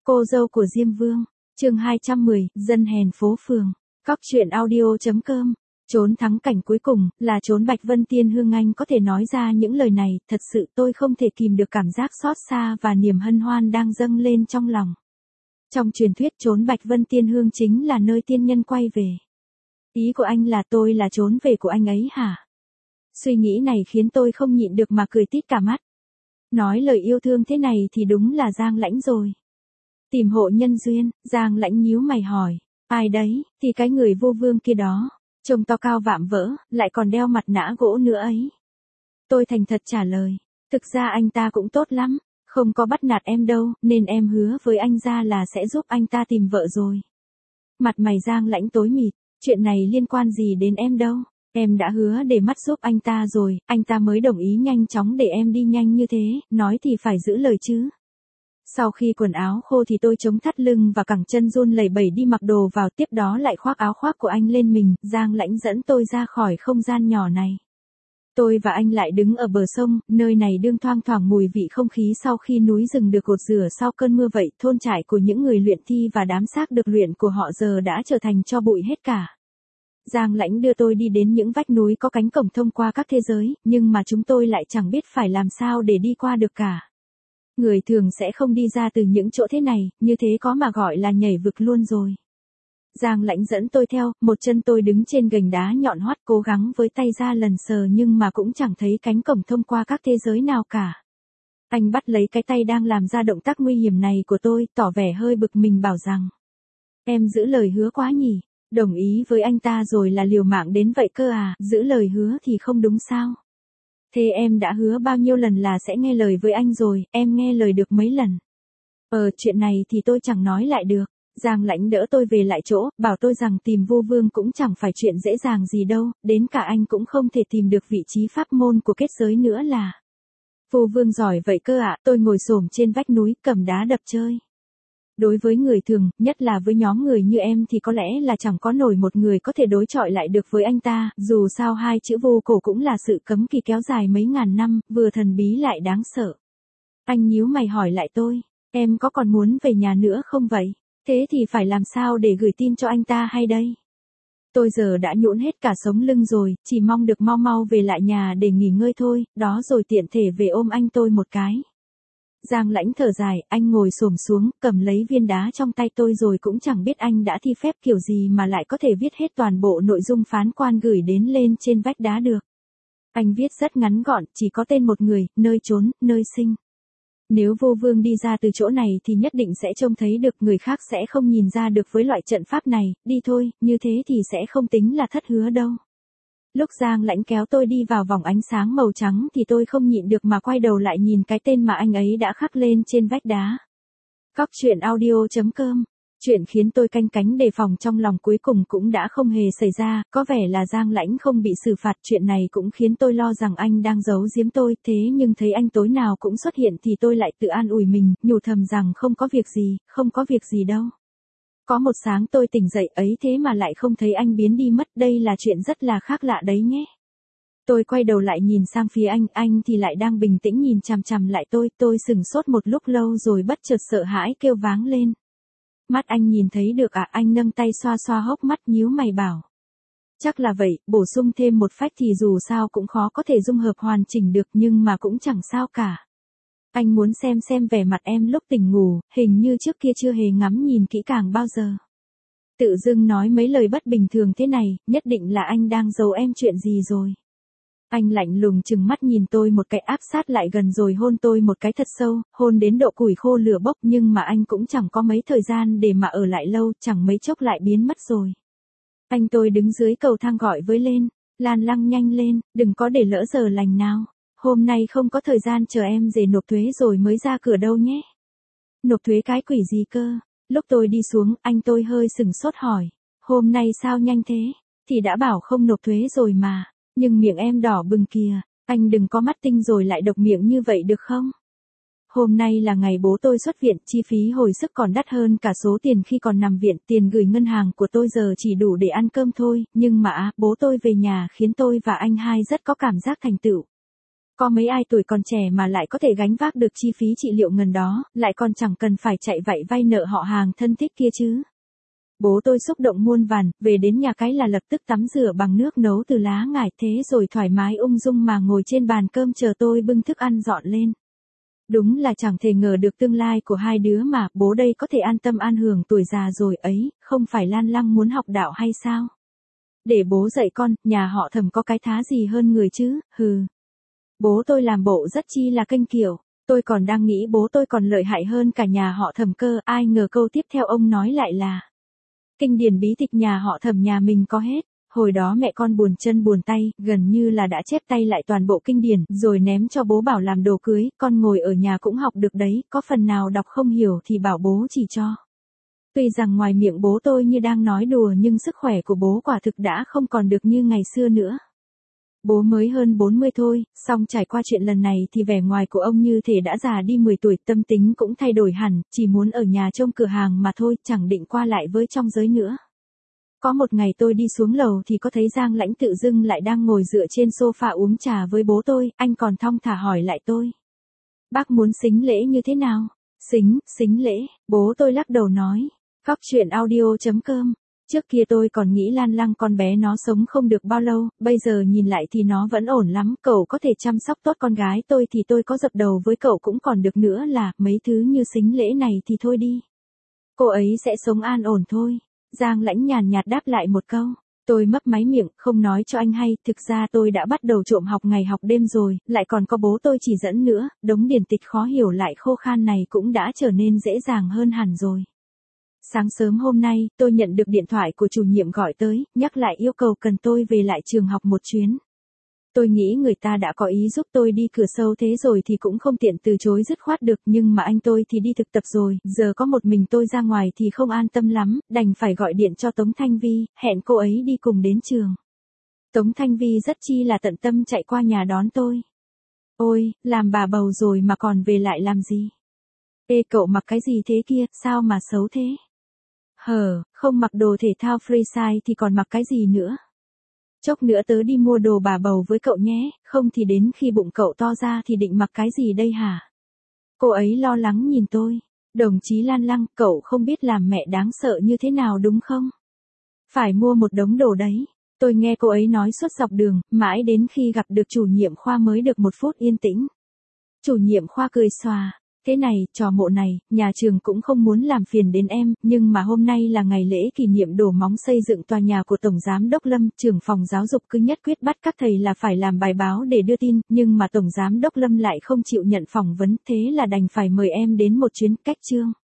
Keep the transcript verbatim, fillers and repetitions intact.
Cô dâu của Diêm Vương, chương hai trăm mười, dân hèn phố phường, cóc truyện audio.com. Trốn thắng cảnh cuối cùng, là trốn Bạch Vân Tiên Hương. Anh có thể nói ra những lời này, thật sự tôi không thể kìm được cảm giác xót xa và niềm hân hoan đang dâng lên trong lòng. Trong truyền thuyết trốn Bạch Vân Tiên Hương chính là nơi tiên nhân quay về. Ý của anh là tôi là trốn về của anh ấy hả? Suy nghĩ này khiến tôi không nhịn được mà cười tít cả mắt. Nói lời yêu thương thế này thì đúng là Giang Lãnh rồi. Tìm hộ nhân duyên, Giang Lãnh nhíu mày hỏi. Ai đấy? Thì cái người vô vương kia đó. Trông to cao vạm vỡ, lại còn đeo mặt nã gỗ nữa ấy. Tôi thành thật trả lời. Thực ra anh ta cũng tốt lắm, không có bắt nạt em đâu, nên em hứa với anh ra là sẽ giúp anh ta tìm vợ rồi. Mặt mày Giang Lãnh tối mịt. Chuyện này liên quan gì đến em đâu. Em đã hứa để mắt giúp anh ta rồi, anh ta mới đồng ý nhanh chóng để em đi nhanh như thế, nói thì phải giữ lời chứ. Sau khi quần áo khô thì tôi chống thắt lưng và cẳng chân run lẩy bẩy đi mặc đồ vào, tiếp đó lại khoác áo khoác của anh lên mình. Giang Lãnh dẫn tôi ra khỏi không gian nhỏ này. Tôi và anh lại đứng ở bờ sông, nơi này đương thoang thoảng mùi vị không khí sau khi núi rừng được gột rửa sau cơn mưa vậy. Thôn trại của những người luyện thi và đám xác được luyện của họ giờ đã trở thành tro bụi hết cả. Giang Lãnh đưa tôi đi đến những vách núi có cánh cổng thông qua các thế giới, nhưng mà chúng tôi lại chẳng biết phải làm sao để đi qua được cả. Người thường sẽ không đi ra từ những chỗ thế này, như thế có mà gọi là nhảy vực luôn rồi. Giang Lãnh dẫn tôi theo, một chân tôi đứng trên gành đá nhọn hoắt cố gắng với tay ra lần sờ nhưng mà cũng chẳng thấy cánh cổng thông qua các thế giới nào cả. Anh bắt lấy cái tay đang làm ra động tác nguy hiểm này của tôi, tỏ vẻ hơi bực mình bảo rằng. Em giữ lời hứa quá nhỉ, đồng ý với anh ta rồi là liều mạng đến vậy cơ à, giữ lời hứa thì không đúng sao. Thế em đã hứa bao nhiêu lần là sẽ nghe lời với anh rồi, em nghe lời được mấy lần? Ờ, chuyện này thì tôi chẳng nói lại được. Giang Lãnh đỡ tôi về lại chỗ, bảo tôi rằng tìm vô vương cũng chẳng phải chuyện dễ dàng gì đâu, đến cả anh cũng không thể tìm được vị trí pháp môn của kết giới nữa là. Vô vương giỏi vậy cơ ạ, tôi ngồi xổm trên vách núi cầm đá đập chơi. Đối với người thường, nhất là với nhóm người như em thì có lẽ là chẳng có nổi một người có thể đối chọi lại được với anh ta, dù sao hai chữ vô cổ cũng là sự cấm kỵ kéo dài mấy ngàn năm, vừa thần bí lại đáng sợ. Anh nhíu mày hỏi lại tôi, em có còn muốn về nhà nữa không vậy? Thế thì phải làm sao để gửi tin cho anh ta hay đây? Tôi giờ đã nhũn hết cả sống lưng rồi, chỉ mong được mau mau về lại nhà để nghỉ ngơi thôi, đó rồi tiện thể về ôm anh tôi một cái. Giang Lãnh thở dài, anh ngồi xổm xuống, cầm lấy viên đá trong tay tôi rồi cũng chẳng biết anh đã thi phép kiểu gì mà lại có thể viết hết toàn bộ nội dung phán quan gửi đến lên trên vách đá được. Anh viết rất ngắn gọn, chỉ có tên một người, nơi trốn, nơi sinh. Nếu vô vương đi ra từ chỗ này thì nhất định sẽ trông thấy được, người khác sẽ không nhìn ra được với loại trận pháp này, đi thôi, như thế thì sẽ không tính là thất hứa đâu. Lúc Giang Lãnh kéo tôi đi vào vòng ánh sáng màu trắng thì tôi không nhịn được mà quay đầu lại nhìn cái tên mà anh ấy đã khắc lên trên vách đá. Cóc truyện audio.com. Chuyện khiến tôi canh cánh đề phòng trong lòng cuối cùng cũng đã không hề xảy ra, có vẻ là Giang Lãnh không bị xử phạt. Chuyện này cũng khiến tôi lo rằng anh đang giấu giếm tôi, thế nhưng thấy anh tối nào cũng xuất hiện thì tôi lại tự an ủi mình, nhủ thầm rằng không có việc gì, không có việc gì đâu. Có một sáng tôi tỉnh dậy ấy thế mà lại không thấy anh biến đi mất, đây là chuyện rất là khác lạ đấy nhé. Tôi quay đầu lại nhìn sang phía anh, anh thì lại đang bình tĩnh nhìn chằm chằm lại tôi, tôi sửng sốt một lúc lâu rồi bất chợt sợ hãi kêu váng lên. Mắt anh nhìn thấy được à? Anh nâng tay xoa xoa hốc mắt nhíu mày bảo. Chắc là vậy, bổ sung thêm một phách thì dù sao cũng khó có thể dung hợp hoàn chỉnh được nhưng mà cũng chẳng sao cả. Anh muốn xem xem vẻ mặt em lúc tỉnh ngủ, hình như trước kia chưa hề ngắm nhìn kỹ càng bao giờ. Tự dưng nói mấy lời bất bình thường thế này, nhất định là anh đang giấu em chuyện gì rồi. Anh lạnh lùng chừng mắt nhìn tôi một cái, áp sát lại gần rồi hôn tôi một cái thật sâu, hôn đến độ củi khô lửa bốc, nhưng mà anh cũng chẳng có mấy thời gian để mà ở lại lâu, chẳng mấy chốc lại biến mất rồi. Anh tôi đứng dưới cầu thang gọi với lên, Lan Lăng nhanh lên, đừng có để lỡ giờ lành nào. Hôm nay không có thời gian chờ em về nộp thuế rồi mới ra cửa đâu nhé. Nộp thuế cái quỷ gì cơ? Lúc tôi đi xuống, anh tôi hơi sừng sốt hỏi. Hôm nay sao nhanh thế? Thì đã bảo không nộp thuế rồi mà. Nhưng miệng em đỏ bừng kìa. Anh đừng có mắt tinh rồi lại độc miệng như vậy được không? Hôm nay là ngày bố tôi xuất viện, chi phí hồi sức còn đắt hơn cả số tiền khi còn nằm viện. Tiền gửi ngân hàng của tôi giờ chỉ đủ để ăn cơm thôi. Nhưng mà bố tôi về nhà khiến tôi và anh hai rất có cảm giác thành tựu. Có mấy ai tuổi còn trẻ mà lại có thể gánh vác được chi phí trị liệu ngần đó, lại còn chẳng cần phải chạy vạy vay nợ họ hàng thân thích kia chứ. Bố tôi xúc động muôn vàn, về đến nhà cái là lập tức tắm rửa bằng nước nấu từ lá ngải, thế rồi thoải mái ung dung mà ngồi trên bàn cơm chờ tôi bưng thức ăn dọn lên. Đúng là chẳng thể ngờ được tương lai của hai đứa mà, bố đây có thể an tâm an hưởng tuổi già rồi ấy, không phải Lan Lăng muốn học đạo hay sao? Để bố dạy con, nhà họ Thẩm có cái thá gì hơn người chứ, hừ. Bố tôi làm bộ rất chi là kênh kiểu, tôi còn đang nghĩ bố tôi còn lợi hại hơn cả nhà họ Thẩm cơ, ai ngờ câu tiếp theo ông nói lại là kinh điển bí tịch nhà họ Thẩm nhà mình có hết. Hồi đó mẹ con buồn chân buồn tay, gần như là đã chép tay lại toàn bộ kinh điển, rồi ném cho bố bảo làm đồ cưới, con ngồi ở nhà cũng học được đấy, có phần nào đọc không hiểu thì bảo bố chỉ cho. Tuy rằng ngoài miệng bố tôi như đang nói đùa nhưng sức khỏe của bố quả thực đã không còn được như ngày xưa nữa. Bố mới hơn bốn mươi thôi, song trải qua chuyện lần này thì vẻ ngoài của ông như thể đã già đi mười tuổi, tâm tính cũng thay đổi hẳn, chỉ muốn ở nhà trông cửa hàng mà thôi, chẳng định qua lại với trong giới nữa. Có một ngày tôi đi xuống lầu thì có thấy Giang Lãnh tự dưng lại đang ngồi dựa trên sofa uống trà với bố tôi, anh còn thong thả hỏi lại tôi. Bác muốn xính lễ như thế nào? Xính, xính lễ, bố tôi lắc đầu nói. Góc chuyện audio chấm com. Trước kia tôi còn nghĩ Lan Lăng con bé nó sống không được bao lâu, bây giờ nhìn lại thì nó vẫn ổn lắm, cậu có thể chăm sóc tốt con gái tôi thì tôi có dập đầu với cậu cũng còn được nữa là, mấy thứ như xính lễ này thì thôi đi. Cô ấy sẽ sống an ổn thôi. Giang Lãnh nhàn nhạt đáp lại một câu. Tôi mấp máy miệng, không nói cho anh hay, thực ra tôi đã bắt đầu trộm học ngày học đêm rồi, lại còn có bố tôi chỉ dẫn nữa, đống điển tịch khó hiểu lại khô khan này cũng đã trở nên dễ dàng hơn hẳn rồi. Sáng sớm hôm nay, tôi nhận được điện thoại của chủ nhiệm gọi tới, nhắc lại yêu cầu cần tôi về lại trường học một chuyến. Tôi nghĩ người ta đã có ý giúp tôi đi cửa sâu thế rồi thì cũng không tiện từ chối dứt khoát được, nhưng mà anh tôi thì đi thực tập rồi, giờ có một mình tôi ra ngoài thì không an tâm lắm, đành phải gọi điện cho Tống Thanh Vi, hẹn cô ấy đi cùng đến trường. Tống Thanh Vi rất chi là tận tâm chạy qua nhà đón tôi. Ôi, làm bà bầu rồi mà còn về lại làm gì? Ê cậu mặc cái gì thế kia, sao mà xấu thế? Hờ, không mặc đồ thể thao freestyle thì còn mặc cái gì nữa? Chốc nữa tớ đi mua đồ bà bầu với cậu nhé, không thì đến khi bụng cậu to ra thì định mặc cái gì đây hả? Cô ấy lo lắng nhìn tôi. Đồng chí Lan Lăng, cậu không biết làm mẹ đáng sợ như thế nào đúng không? Phải mua một đống đồ đấy. Tôi nghe cô ấy nói suốt dọc đường, mãi đến khi gặp được chủ nhiệm khoa mới được một phút yên tĩnh. Chủ nhiệm khoa cười xòa. Thế này, trò mộ này, nhà trường cũng không muốn làm phiền đến em, nhưng mà hôm nay là ngày lễ kỷ niệm đổ móng xây dựng tòa nhà của Tổng Giám Đốc Lâm, trưởng phòng giáo dục cứ nhất quyết bắt các thầy là phải làm bài báo để đưa tin, nhưng mà Tổng Giám Đốc Lâm lại không chịu nhận phỏng vấn, thế là đành phải mời em đến một chuyến cách chương.